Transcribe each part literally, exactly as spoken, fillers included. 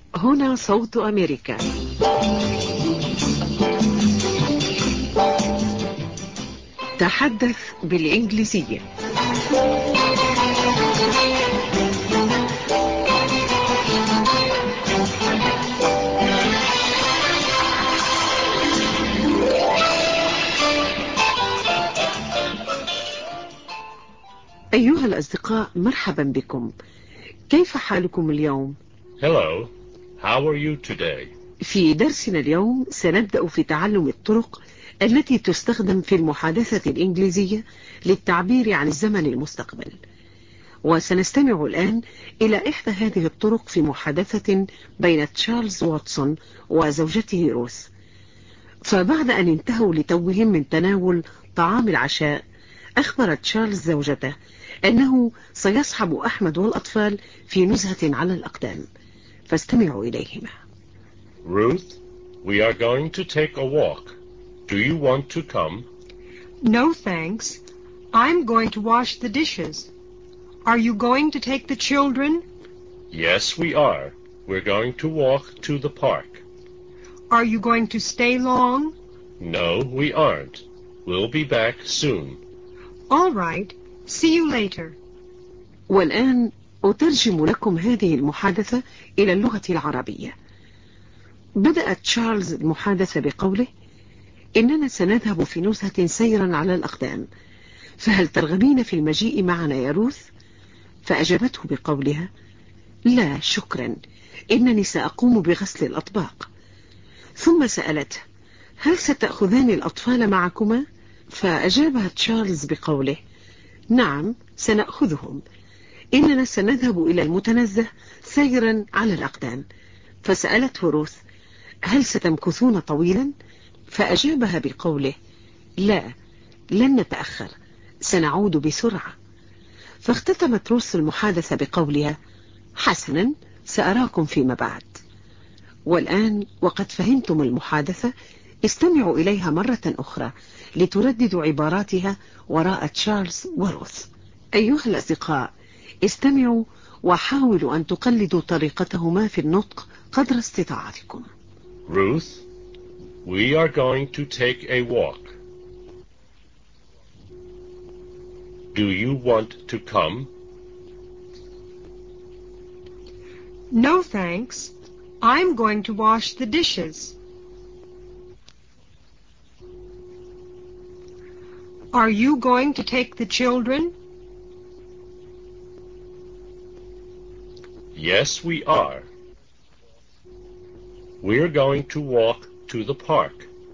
هنا صوت أمريكا. تحدث بالإنجليزية. أيها الأصدقاء، مرحبا بكم. كيف حالكم اليوم؟ Hello, how are you today? في درسنا اليوم سنبدأ في تعلم الطرق التي تستخدم في المحادثة الإنجليزية للتعبير عن الزمن المستقبل، وسنستمع الآن إلى إحدى هذه الطرق في محادثة بين تشارلز واتسون وزوجته روث. فبعد أن انتهوا لتوهم من تناول طعام العشاء، أخبر تشارلز زوجته أنه سيصحب أحمد والأطفال في نزهة على الأقدام، فاستمعوا إليهما. Ruth, we are going to take a walk. Do you want to come? No, thanks. I'm going to wash the dishes. Are you going to take the children? Yes, we are. We're going to walk to the park. Are you going to stay long? No, we aren't. We'll be back soon. All right. See you later. والآن أترجم لكم هذه المحادثة إلى اللغة العربية. بدأ تشارلز المحادثة بقوله: إننا سنذهب في نزهة سيرا على الأقدام، فهل ترغبين في المجيء معنا يا روث؟ فأجابته بقولها: لا شكرا، إنني سأقوم بغسل الأطباق. ثم سألته: هل ستأخذان الأطفال معكما؟ فأجابها تشارلز بقوله: نعم، سنأخذهم. إننا سنذهب إلى المتنزه سيرا على الأقدام. فسألته روث: هل ستمكثون طويلا؟ فأجابها بقوله: لا، لن نتأخر، سنعود بسرعة. فاختتمت روث المحادثة بقولها: حسنا، سأراكم فيما بعد. والآن وقد فهمتم المحادثة، استمعوا إليها مرة أخرى لترددوا عباراتها وراء تشارلز وروث. أيها الأصدقاء، استمعوا وحاولوا أن تقلدوا طريقتهما في النطق قدر استطاعتكم. Ruth, we are going to take a walk. Do you want to come? No, thanks. I'm going to wash the dishes. Are you going to take the children? Yes, we are. We're going to walk to the park.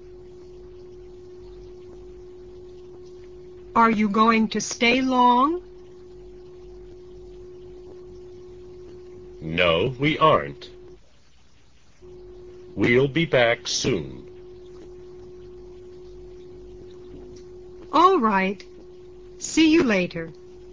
Are you going to stay long? No, we aren't. We'll be back soon. All right. See you later.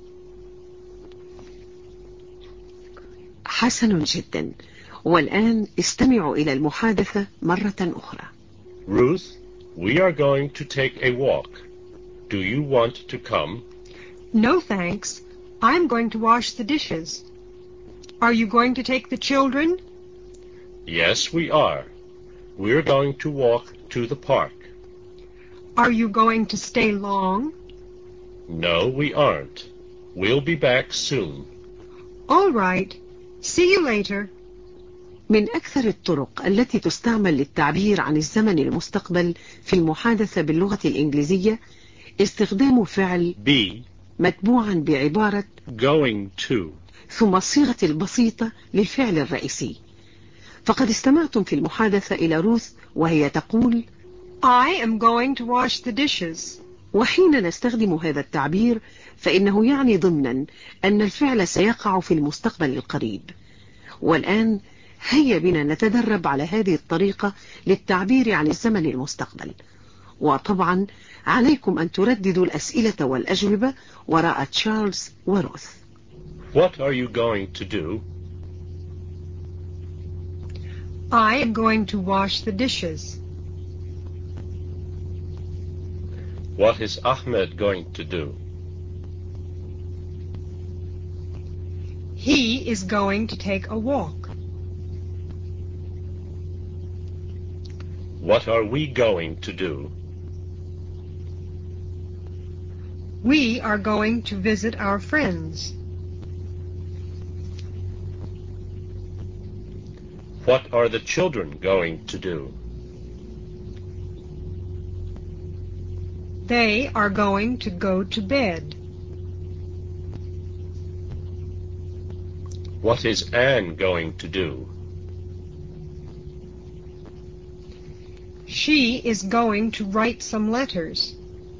حسن جدا. والآن استمعوا إلى المحادثة مرة أخرى. Ruth, we are going to take a walk. Do you want to come? No, thanks. I'm going to wash the dishes. Are you going to take the children? Yes, we are. We're going to walk to the park. Are you going to stay long? No, we aren't. We'll be back soon. All right. See you later. من أكثر الطرق التي تستعمل للتعبير عن الزمن المستقبل في المحادثة باللغة الإنجليزية استخدام فعل be متبوعا بعبارة going to. ثم الصيغة البسيطة للفعل الرئيسي. فقد استمعتم في المحادثة إلى روث وهي تقول: I am going to wash the dishes. وحين نستخدم هذا التعبير فإنه يعني ضمنا أن الفعل سيقع في المستقبل القريب. والآن هيا بنا نتدرب على هذه الطريقة للتعبير عن الزمن المستقبل. وطبعا عليكم أن ترددوا الأسئلة والأجوبة وراء تشارلز وروث. What are you going to do? I am going to wash the dishes. What is Ahmed going to do? He is going to take a walk. What are we going to do? We are going to visit our friends. What are the children going to do? They are going to go to bed. What is Anne going to do? She is going to write some letters.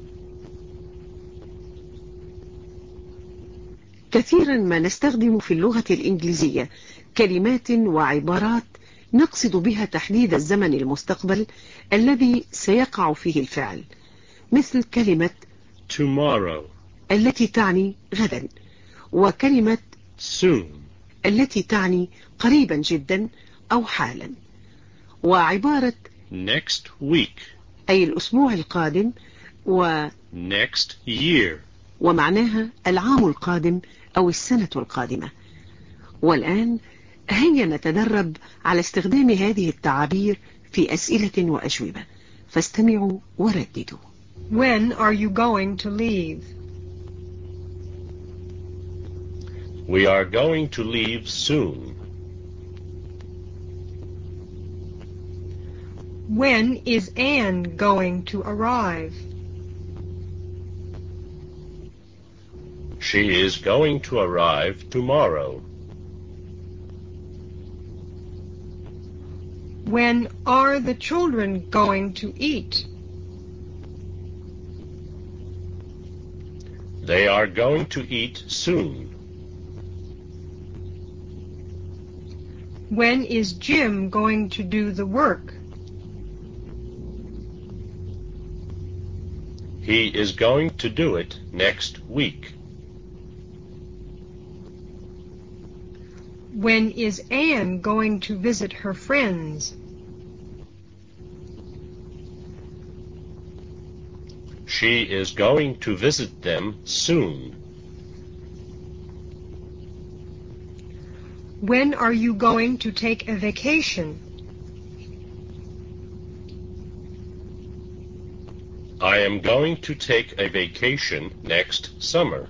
كثيرا ما نستخدم في اللغة الإنجليزية كلمات وعبارات نقصد بها تحديد الزمن المستقبل الذي سيقع فيه الفعل، مثل كلمة tomorrow التي تعني غدا، وكلمة soon التي تعني قريبا جدا أو حالا، وعبارة next week أي الأسبوع القادم، و next year ومعناها العام القادم أو السنة القادمة. والآن هيا نتدرب على استخدام هذه التعابير في أسئلة وأجوبة، فاستمعوا ورددوا. When are you going to leave? We are going to leave soon. When is Anne going to arrive? She is going to arrive tomorrow. When are the children going to eat? They are going to eat soon. When is Jim going to do the work? He is going to do it next week. When is Anne going to visit her friends? She is going to visit them soon. When are you going to take a vacation? I am going to take a vacation next summer.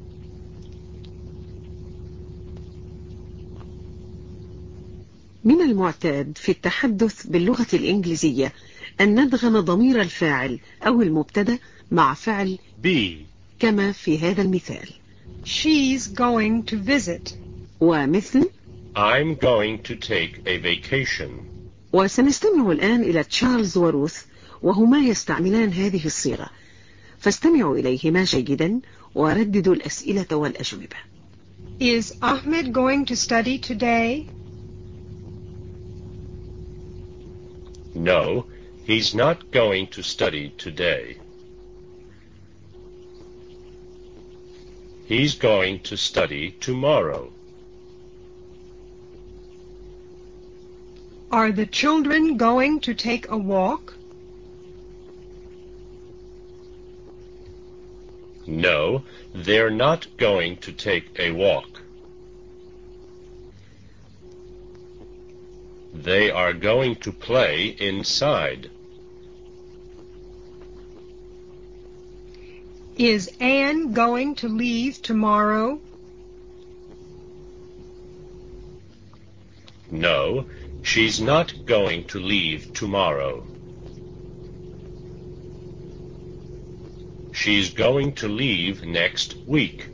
من المعتاد في التحدث باللغة الإنجليزية أن ندغم ضمير الفاعل أو المبتدأ مع فعل be كما في هذا المثال. She's going to visit. ومثل I'm going to take a vacation. وسنستمع الآن إلى تشارلز وروث وهما يستعملان هذه الصيغة، فاستمعوا إليهما جيدا ورددوا الأسئلة والأجوبة. Is Ahmed going to study today? No, he's not going to study today. He's going to study tomorrow. Are the children going to take a walk? No, they're not going to take a walk. They are going to play inside. Is Anne going to leave tomorrow? No, she's not going to leave tomorrow. She's going to leave next week.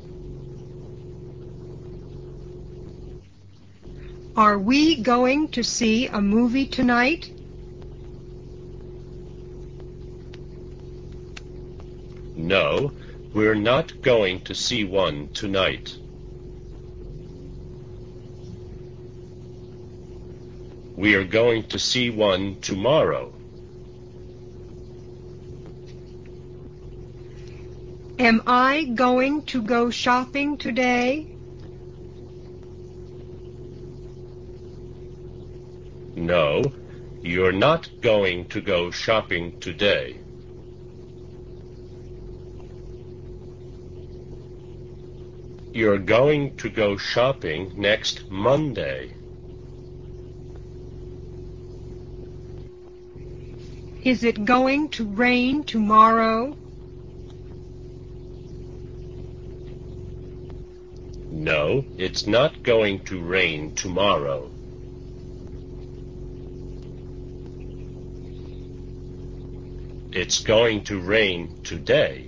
Are we going to see a movie tonight? No, we're not going to see one tonight. We are going to see one tomorrow. Am I going to go shopping today? No, you're not going to go shopping today. You're going to go shopping next Monday. Is it going to rain tomorrow? No, it's not going to rain tomorrow. It's going to rain today.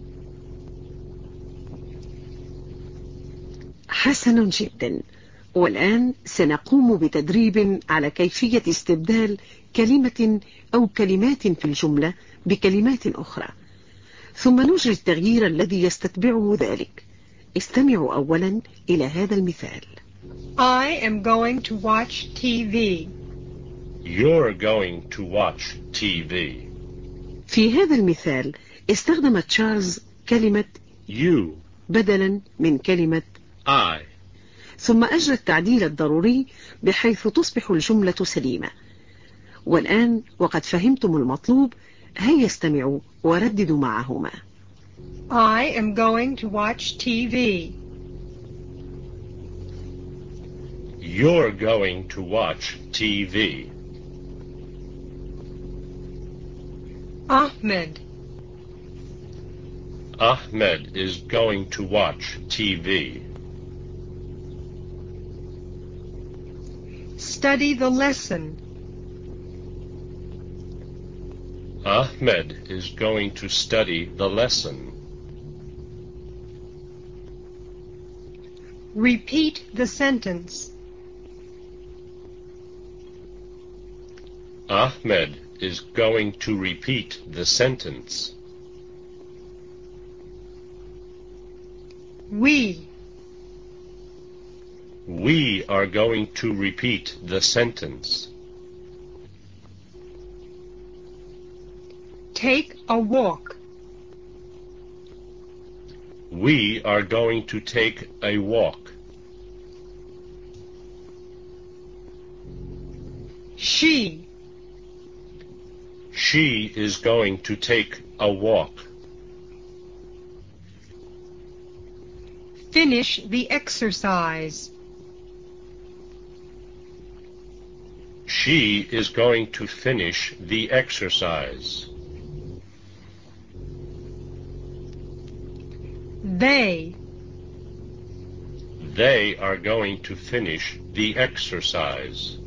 حسن جدا. والآن سنقوم بتدريب على كيفية استبدال كلمة أو كلمات في الجملة بكلمات أخرى، ثم نجري التغيير الذي يستتبعه ذلك. استمعوا أولا إلى هذا المثال. I am going to watch T V. You're going to watch T V. في هذا المثال استخدم تشارلز كلمة You. بدلا من كلمة I. ثم أجرى التعديل الضروري بحيث تصبح الجملة سليمة. والآن وقد فهمتم المطلوب، هيا استمعوا ورددوا معهما. I am going to watch T V. You're going to watch T V. Ahmed. Ahmed is going to watch T V. Study the lesson. Ahmed is going to study the lesson. Repeat the sentence. Ahmed is going to repeat the sentence. We. We are going to repeat the sentence. Take a walk. We are going to take a walk. She. She is going to take a walk. Finish the exercise. She is going to finish the exercise. They. They are going to finish the exercise.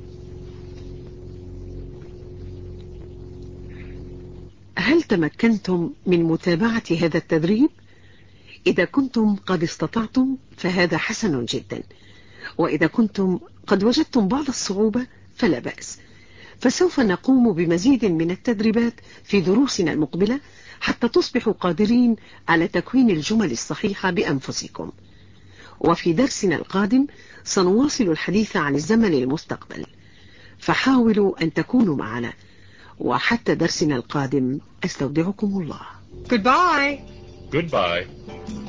هل تمكنتم من متابعة هذا التدريب؟ إذا كنتم قد استطعتم فهذا حسن جدا، وإذا كنتم قد وجدتم بعض الصعوبة فلا بأس، فسوف نقوم بمزيد من التدريبات في دروسنا المقبلة حتى تصبحوا قادرين على تكوين الجمل الصحيحة بأنفسكم. وفي درسنا القادم سنواصل الحديث عن الزمن المستقبل، فحاولوا أن تكونوا معنا. وحتى درسنا القادم أستودعكم الله. Goodbye. Goodbye.